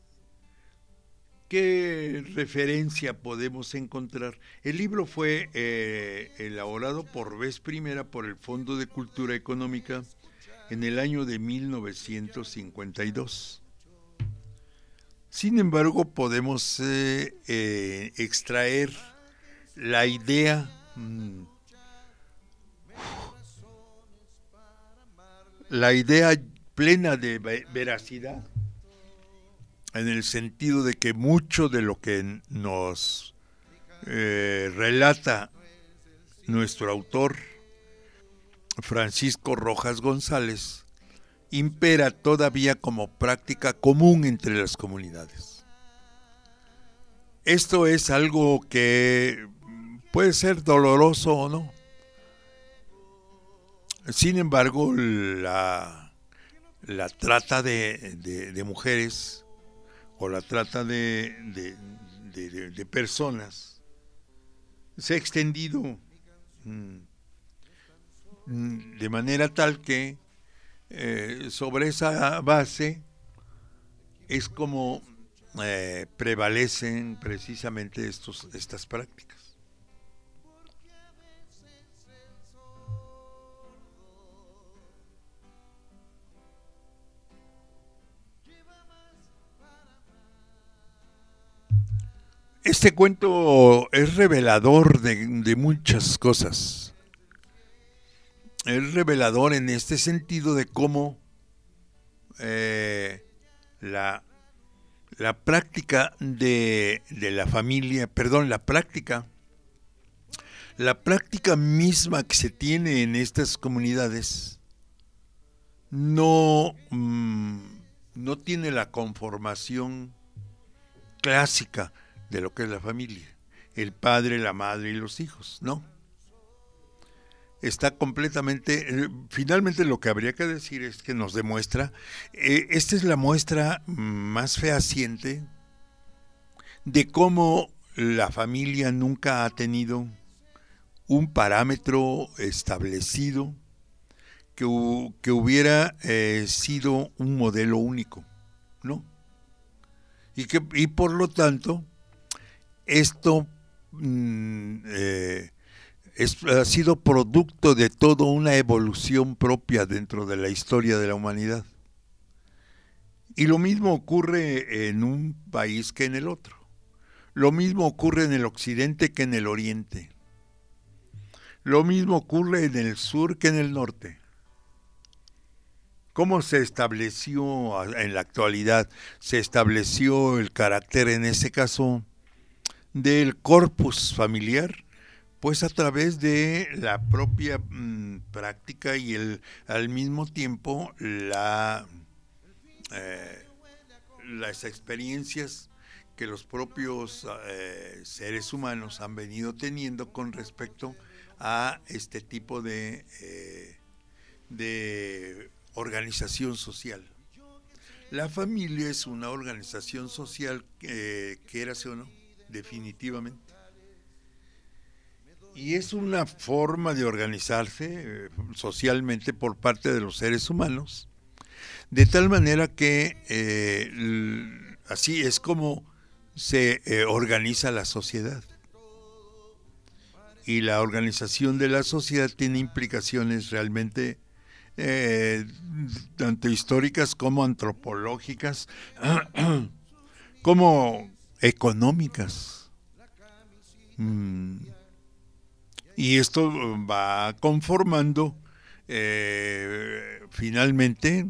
¿Qué referencia podemos encontrar? El libro fue eh, elaborado por vez primera por el Fondo de Cultura Económica en el año de mil novecientos cincuenta y dos. Sin embargo, podemos eh, eh, extraer la idea, mmm, la idea plena de veracidad, en el sentido de que mucho de lo que nos eh, relata nuestro autor, Francisco Rojas González, impera todavía como práctica común entre las comunidades. Esto es algo que puede ser doloroso o no. Sin embargo, la, la trata de, de, de mujeres o la trata de, de, de, de personas se ha extendido mmm, de manera tal que eh, sobre esa base es como eh, prevalecen precisamente estos, estas prácticas. Este cuento es revelador de, de muchas cosas. Es revelador en este sentido de cómo eh, la, la práctica de, de la familia, perdón, la práctica, la práctica misma que se tiene en estas comunidades no, mmm, no tiene la conformación clásica de lo que es la familia, el padre, la madre y los hijos, no. Está completamente, eh, finalmente lo que habría que decir es que nos demuestra, eh, esta es la muestra más fehaciente de cómo la familia nunca ha tenido un parámetro establecido que, que hubiera eh, sido un modelo único, ¿no? Y, que, y por lo tanto, esto mm, eh, es, ha sido producto de toda una evolución propia dentro de la historia de la humanidad. Y lo mismo ocurre en un país que en el otro. Lo mismo ocurre en el occidente que en el oriente. Lo mismo ocurre en el sur que en el norte. ¿Cómo se estableció en la actualidad? Se estableció el carácter, en ese caso, del corpus familiar, pues a través de la propia mmm, práctica y el, al mismo tiempo la, eh, las experiencias que los propios eh, seres humanos han venido teniendo con respecto a este tipo de, eh, de organización social. La familia es una organización social, eh, quérase o no, definitivamente. Y es una forma de organizarse eh, socialmente por parte de los seres humanos, de tal manera que eh, l- así es como se eh, organiza la sociedad. Y la organización de la sociedad tiene implicaciones realmente eh, tanto históricas como antropológicas, como económicas. Mm. Y esto va conformando eh, finalmente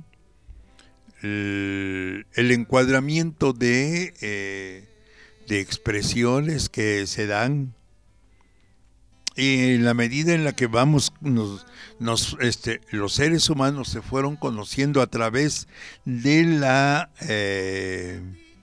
el, el encuadramiento de, eh, de expresiones que se dan. Y en la medida en la que vamos, nos, nos, este, los seres humanos se fueron conociendo a través de la eh,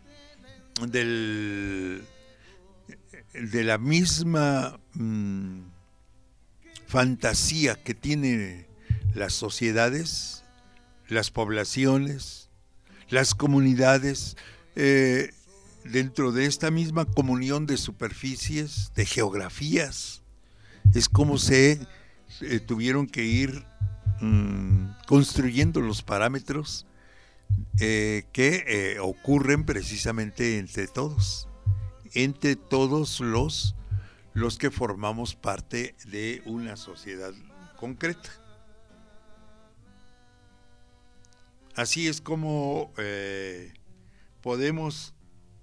del, de la misma mmm, fantasía que tienen las sociedades, las poblaciones, las comunidades, eh, dentro de esta misma comunión de superficies, de geografías. Es como se eh, tuvieron que ir mmm, construyendo los parámetros eh, que eh, ocurren precisamente entre todos, entre todos los, los que formamos parte de una sociedad concreta. Así es como eh, podemos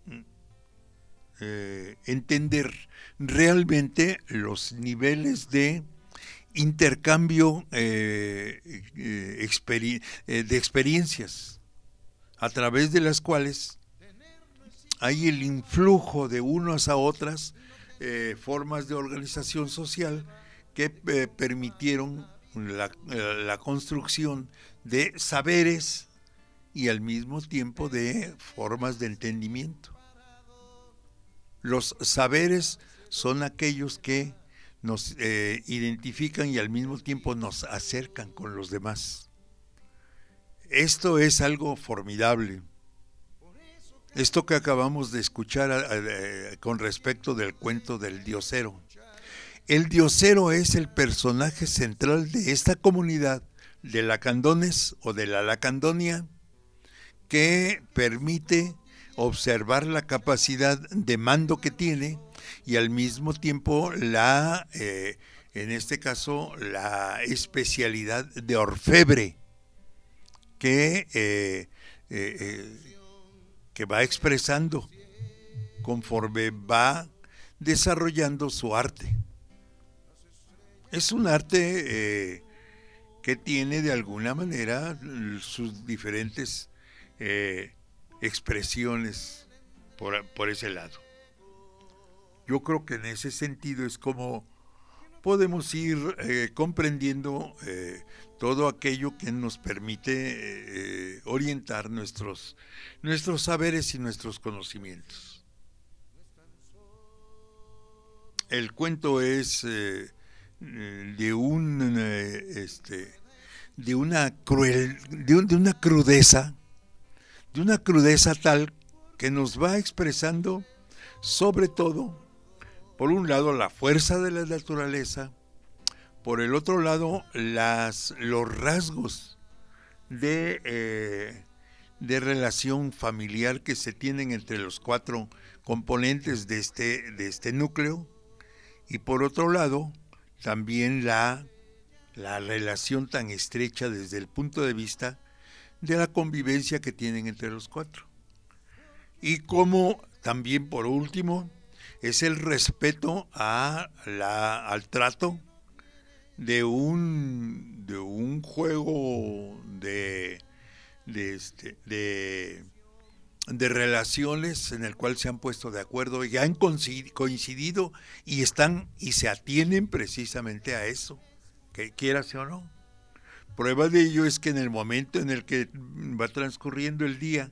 eh, entender realmente los niveles de intercambio eh, eh, experi- eh, de experiencias a través de las cuales hay el influjo de unas a otras eh, formas de organización social que eh, permitieron la, la construcción de saberes y al mismo tiempo de formas de entendimiento. Los saberes son aquellos que nos eh, identifican y al mismo tiempo nos acercan con los demás. Esto es algo formidable. Esto que acabamos de escuchar eh, con respecto del cuento del diosero. El diosero es el personaje central de esta comunidad de lacandones o de la lacandonia que permite observar la capacidad de mando que tiene y al mismo tiempo la, eh, en este caso, la especialidad de orfebre que, eh, eh, eh, que va expresando conforme va desarrollando su arte. Es un arte eh, que tiene de alguna manera sus diferentes eh, expresiones por, por ese lado. Yo creo que en ese sentido es como podemos ir eh, comprendiendo eh, todo aquello que nos permite eh, orientar nuestros, nuestros saberes y nuestros conocimientos. El cuento es eh, de un eh, este, de una cruel, de, un, de una crudeza, de una crudeza tal que nos va expresando sobre todo, por un lado, la fuerza de la naturaleza, por el otro lado, las, los rasgos de, eh, de relación familiar que se tienen entre los cuatro componentes de este, de este núcleo, y por otro lado, también la, la relación tan estrecha desde el punto de vista de la convivencia que tienen entre los cuatro. Y como también, por último, es el respeto a la, al trato de un, de un juego de, de, este, de, de relaciones en el cual se han puesto de acuerdo y han coincidido y están y se atienen precisamente a eso, que quieras o no. Prueba de ello es que en el momento en el que va transcurriendo el día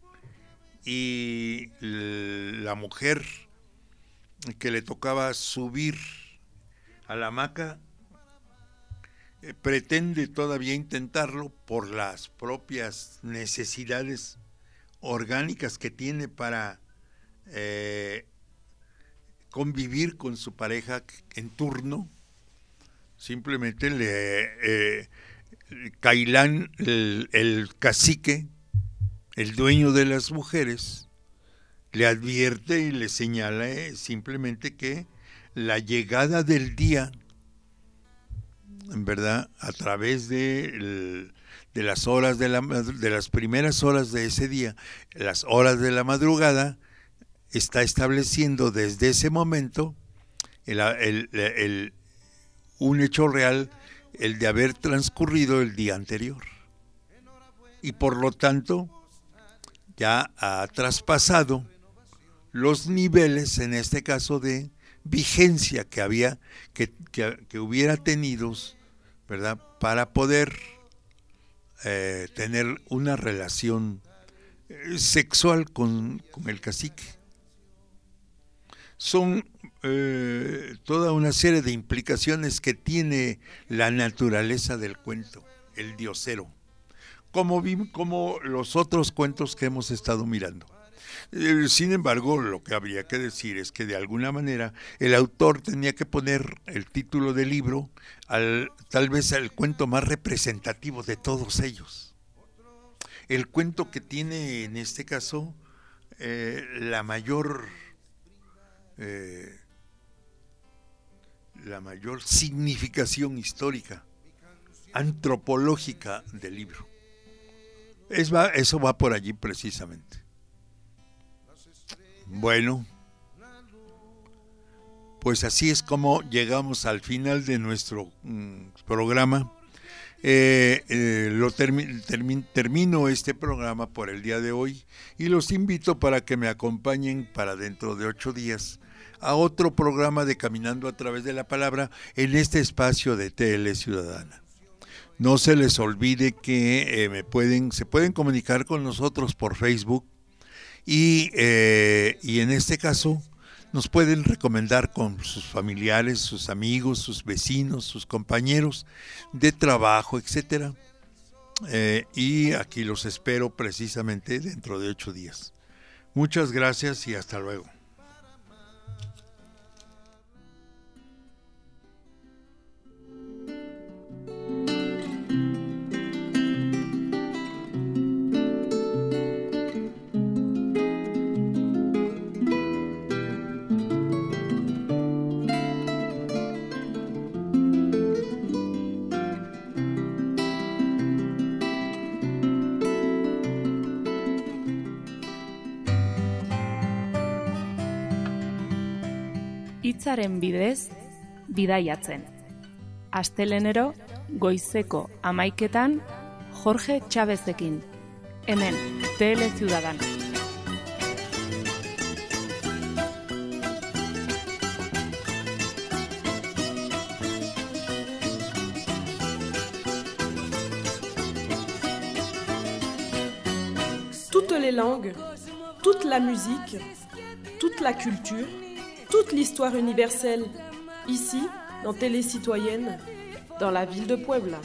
y la mujer que le tocaba subir a la hamaca eh, pretende todavía intentarlo por las propias necesidades orgánicas que tiene para eh, convivir con su pareja en turno. Simplemente le eh, Cailán, el, el cacique, el dueño de las mujeres, le advierte y le señala eh, simplemente que la llegada del día, en verdad, a través de, el, de las horas de la de las primeras horas de ese día, las horas de la madrugada, está estableciendo desde ese momento el, el, el, el, un hecho real, el de haber transcurrido el día anterior. Y por lo tanto, ya ha traspasado los niveles, en este caso, de vigencia que había, que, que, que hubiera tenido, ¿verdad?, para poder eh, tener una relación eh, sexual con, con el cacique. Son eh, toda una serie de implicaciones que tiene la naturaleza del cuento, el diosero, como, como los otros cuentos que hemos estado mirando. Sin embargo, lo que habría que decir es que de alguna manera el autor tenía que poner el título del libro al, tal vez al cuento más representativo de todos ellos. El cuento que tiene en este caso eh, la mayor eh, la mayor significación histórica, antropológica del libro. Es, va, eso va por allí precisamente. Bueno, pues así es como llegamos al final de nuestro mm, programa. Eh, eh, lo termi- termi- termino este programa por el día de hoy y los invito para que me acompañen para dentro de ocho días a otro programa de Caminando a través de la Palabra en este espacio de T L Ciudadana. No se les olvide que eh, me pueden, se pueden comunicar con nosotros por Facebook. Y, eh, y en este caso nos pueden recomendar con sus familiares, sus amigos, sus vecinos, sus compañeros de trabajo, etcétera. Eh, y aquí los espero precisamente dentro de ocho días. Muchas gracias y hasta luego. Hitzaren bidez, bidaiatzen. Astelenero, goizeko hamaiketan, Jorge Chavezekin. Hemen, T L Ciudadana. les langues, toute la musique, toute la culture, toute l'histoire universelle, ici, dans Télé Citoyenne, dans la ville de Puebla.